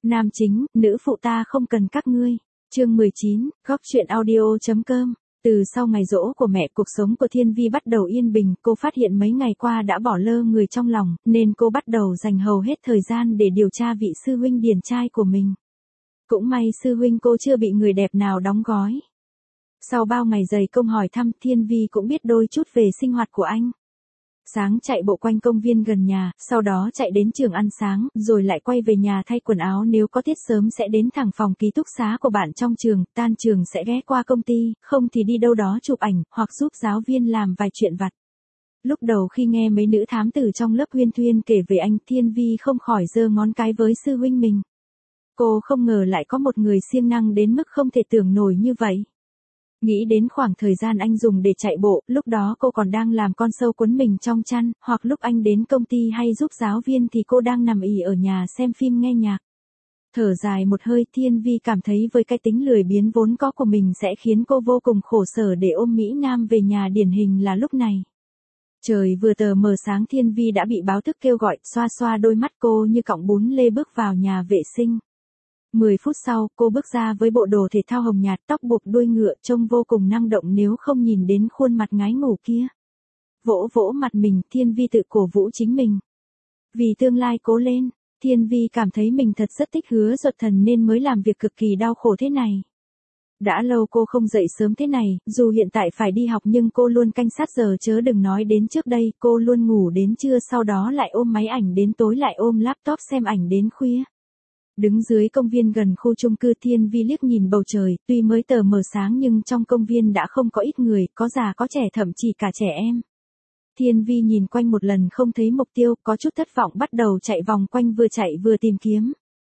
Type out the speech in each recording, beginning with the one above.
Nam chính, nữ phụ ta không cần các ngươi. Chương 19, góc truyện audio.com. Từ sau ngày giỗ của mẹ, cuộc sống của Thiên Vi bắt đầu yên bình, cô phát hiện mấy ngày qua đã bỏ lơ người trong lòng, nên cô bắt đầu dành hầu hết thời gian để điều tra vị sư huynh điển trai của mình. Cũng may sư huynh cô chưa bị người đẹp nào đóng gói. Sau bao ngày dày công hỏi thăm, Thiên Vi cũng biết đôi chút về sinh hoạt của anh. Sáng chạy bộ quanh công viên gần nhà, sau đó chạy đến trường ăn sáng, rồi lại quay về nhà thay quần áo, nếu có tiết sớm sẽ đến thẳng phòng ký túc xá của bạn trong trường, tan trường sẽ ghé qua công ty, không thì đi đâu đó chụp ảnh, hoặc giúp giáo viên làm vài chuyện vặt. Lúc đầu khi nghe mấy nữ thám tử trong lớp huyên thuyên kể về anh, Thiên Vi không khỏi giơ ngón cái với sư huynh mình. Cô không ngờ lại có một người siêng năng đến mức không thể tưởng nổi như vậy. Nghĩ đến khoảng thời gian anh dùng để chạy bộ, lúc đó cô còn đang làm con sâu cuốn mình trong chăn, hoặc lúc anh đến công ty hay giúp giáo viên thì cô đang nằm ì ở nhà xem phim nghe nhạc. Thở dài một hơi, Thiên Vi cảm thấy với cái tính lười biếng vốn có của mình sẽ khiến cô vô cùng khổ sở để ôm Mỹ Nam về nhà, điển hình là lúc này. Trời vừa tờ mờ sáng, Thiên Vi đã bị báo thức kêu gọi, xoa xoa đôi mắt cô như cọng bún lê bước vào nhà vệ sinh. 10 phút sau, cô bước ra với bộ đồ thể thao hồng nhạt, tóc buộc đuôi ngựa, trông vô cùng năng động nếu không nhìn đến khuôn mặt ngái ngủ kia. Vỗ vỗ mặt mình, Thiên Vi tự cổ vũ chính mình. Vì tương lai cố lên, Thiên Vi cảm thấy mình thật rất thích Hứa Duật Thần nên mới làm việc cực kỳ đau khổ thế này. Đã lâu cô không dậy sớm thế này, dù hiện tại phải đi học nhưng cô luôn canh sát giờ, chớ đừng nói đến trước đây, cô luôn ngủ đến trưa, sau đó lại ôm máy ảnh đến tối, lại ôm laptop xem ảnh đến khuya. Đứng dưới công viên gần khu chung cư, Thiên Vi liếc nhìn bầu trời, tuy mới tờ mờ sáng nhưng trong công viên đã không có ít người, có già có trẻ, thậm chí cả trẻ em. Thiên Vi nhìn quanh một lần không thấy mục tiêu, có chút thất vọng, bắt đầu chạy vòng quanh, vừa chạy vừa tìm kiếm.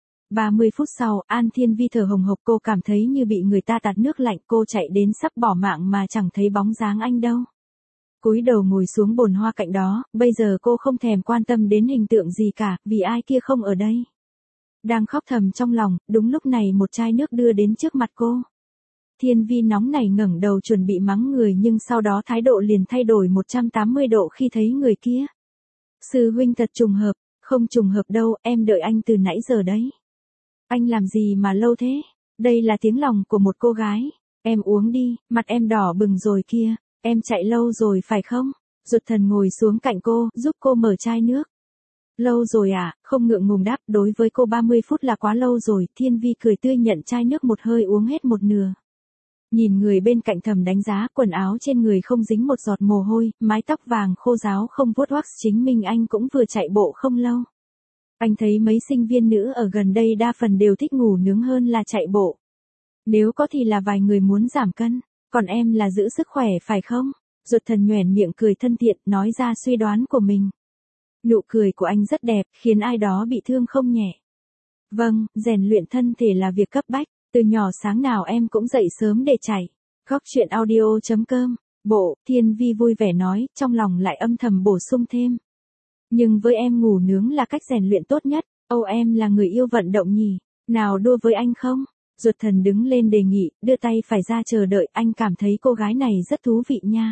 30 phút sau, Thiên Vi thở hồng hộc, cô cảm thấy như bị người ta tạt nước lạnh, cô chạy đến sắp bỏ mạng mà chẳng thấy bóng dáng anh đâu. Cúi đầu ngồi xuống bồn hoa cạnh đó, bây giờ cô không thèm quan tâm đến hình tượng gì cả, vì ai kia không ở đây. Đang khóc thầm trong lòng, đúng lúc này một chai nước đưa đến trước mặt cô. Thiên Vi nóng nảy ngẩng đầu chuẩn bị mắng người, nhưng sau đó thái độ liền thay đổi 180 độ khi thấy người kia. Sư huynh thật trùng hợp. Không trùng hợp đâu, em đợi anh từ nãy giờ đấy. Anh làm gì mà lâu thế? Đây là tiếng lòng của một cô gái. Em uống đi, mặt em đỏ bừng rồi kia. Em chạy lâu rồi phải không? Duật Thần ngồi xuống cạnh cô, giúp cô mở chai nước. Lâu rồi à? Không ngượng ngùng đáp, đối với cô 30 phút là quá lâu rồi. Thiên Vi cười tươi nhận chai nước một hơi uống hết một nửa. Nhìn người bên cạnh thầm đánh giá, quần áo trên người không dính một giọt mồ hôi, mái tóc vàng khô ráo không vuốt wax, chính mình anh cũng vừa chạy bộ không lâu. Anh thấy mấy sinh viên nữ ở gần đây đa phần đều thích ngủ nướng hơn là chạy bộ. Nếu có thì là vài người muốn giảm cân, còn em là giữ sức khỏe phải không? Duật Thần nhoẻn miệng cười thân thiện, nói ra suy đoán của mình. Nụ cười của anh rất đẹp, khiến ai đó bị thương không nhẹ. Vâng, rèn luyện thân thể là việc cấp bách, từ nhỏ sáng nào em cũng dậy sớm để chạy. Góc truyện audio.com. Bộ, Thiên Vi vui vẻ nói, trong lòng lại âm thầm bổ sung thêm. Nhưng với em ngủ nướng là cách rèn luyện tốt nhất. Em là người yêu vận động nhỉ, nào đua với anh không? Duật Thần đứng lên đề nghị, đưa tay phải ra chờ đợi, anh cảm thấy cô gái này rất thú vị nha.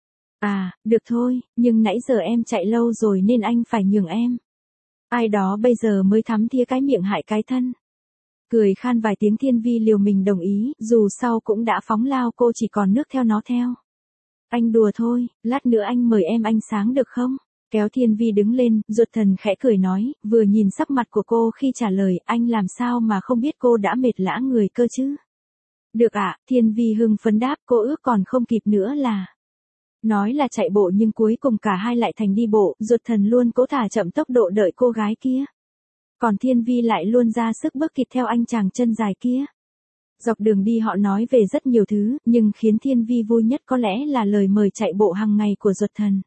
À, được thôi, nhưng nãy giờ em chạy lâu rồi nên anh phải nhường em. Ai đó bây giờ mới thắm thía cái miệng hại cái thân. Cười khan vài tiếng, Thiên Vi liều mình đồng ý, dù sau cũng đã phóng lao, cô chỉ còn nước theo nó theo. Anh đùa thôi, lát nữa anh mời em ăn sáng được không? Kéo Thiên Vi đứng lên, Duật Thần khẽ cười nói, vừa nhìn sắc mặt của cô khi trả lời, anh làm sao mà không biết cô đã mệt lã người cơ chứ? Được ạ, Thiên Vi hưng phấn đáp, cô ước còn không kịp nữa là. Nói là chạy bộ nhưng cuối cùng cả hai lại thành đi bộ, Duật Thần luôn cố thả chậm tốc độ đợi cô gái kia. Còn Thiên Vi lại luôn ra sức bước kịp theo anh chàng chân dài kia. Dọc đường đi họ nói về rất nhiều thứ, nhưng khiến Thiên Vi vui nhất có lẽ là lời mời chạy bộ hàng ngày của Duật Thần.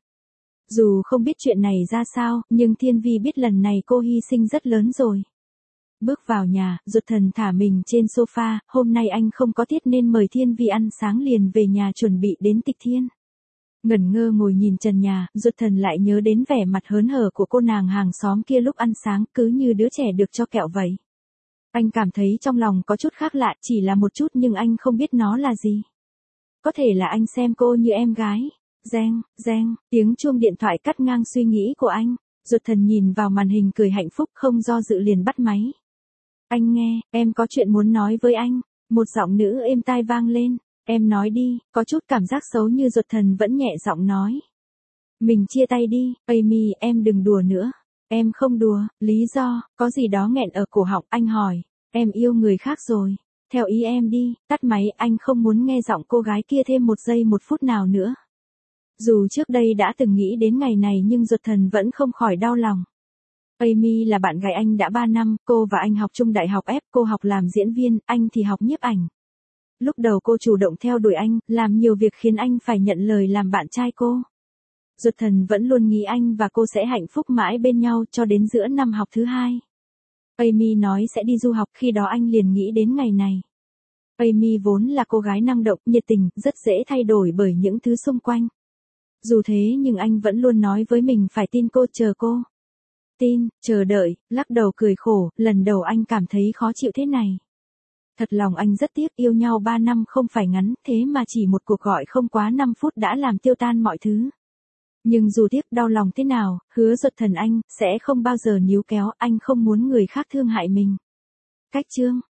Dù không biết chuyện này ra sao, nhưng Thiên Vi biết lần này cô hy sinh rất lớn rồi. Bước vào nhà, Duật Thần thả mình trên sofa, hôm nay anh không có tiết nên mời Thiên Vi ăn sáng, liền về nhà chuẩn bị đến Tịch Thiên. Ngẩn ngơ ngồi nhìn trần nhà, Duật Thần lại nhớ đến vẻ mặt hớn hở của cô nàng hàng xóm kia lúc ăn sáng, cứ như đứa trẻ được cho kẹo vậy. Anh cảm thấy trong lòng có chút khác lạ, chỉ là một chút nhưng anh không biết nó là gì. Có thể là anh xem cô như em gái. Reng, reng, tiếng chuông điện thoại cắt ngang suy nghĩ của anh. Duật Thần nhìn vào màn hình cười hạnh phúc, không do dự liền bắt máy. Anh nghe, em có chuyện muốn nói với anh. Một giọng nữ êm tai vang lên. Em nói đi, có chút cảm giác xấu như ruột thần vẫn nhẹ giọng nói. Mình chia tay đi, Amy, em đừng đùa nữa. Em không đùa, lý do, có gì đó nghẹn ở cổ họng, anh hỏi. Em yêu người khác rồi. Theo ý em đi, tắt máy, anh không muốn nghe giọng cô gái kia thêm một giây một phút nào nữa. Dù trước đây đã từng nghĩ đến ngày này nhưng ruột thần vẫn không khỏi đau lòng. Amy là bạn gái anh đã 3 năm, cô và anh học chung đại học F, cô học làm diễn viên, anh thì học nhiếp ảnh. Lúc đầu cô chủ động theo đuổi anh, làm nhiều việc khiến anh phải nhận lời làm bạn trai cô. Ruột thần vẫn luôn nghĩ anh và cô sẽ hạnh phúc mãi bên nhau cho đến giữa năm học thứ 2. Amy nói sẽ đi du học, khi đó anh liền nghĩ đến ngày này. Amy vốn là cô gái năng động, nhiệt tình, rất dễ thay đổi bởi những thứ xung quanh. Dù thế nhưng anh vẫn luôn nói với mình phải tin cô, chờ cô. Tin, chờ đợi, lắc đầu cười khổ, lần đầu anh cảm thấy khó chịu thế này. Thật lòng anh rất tiếc, yêu nhau 3 năm không phải ngắn, thế mà chỉ một cuộc gọi không quá 5 phút đã làm tiêu tan mọi thứ. Nhưng dù tiếc đau lòng thế nào, hứa ruột thần anh, sẽ không bao giờ níu kéo, anh không muốn người khác thương hại mình. Cách chương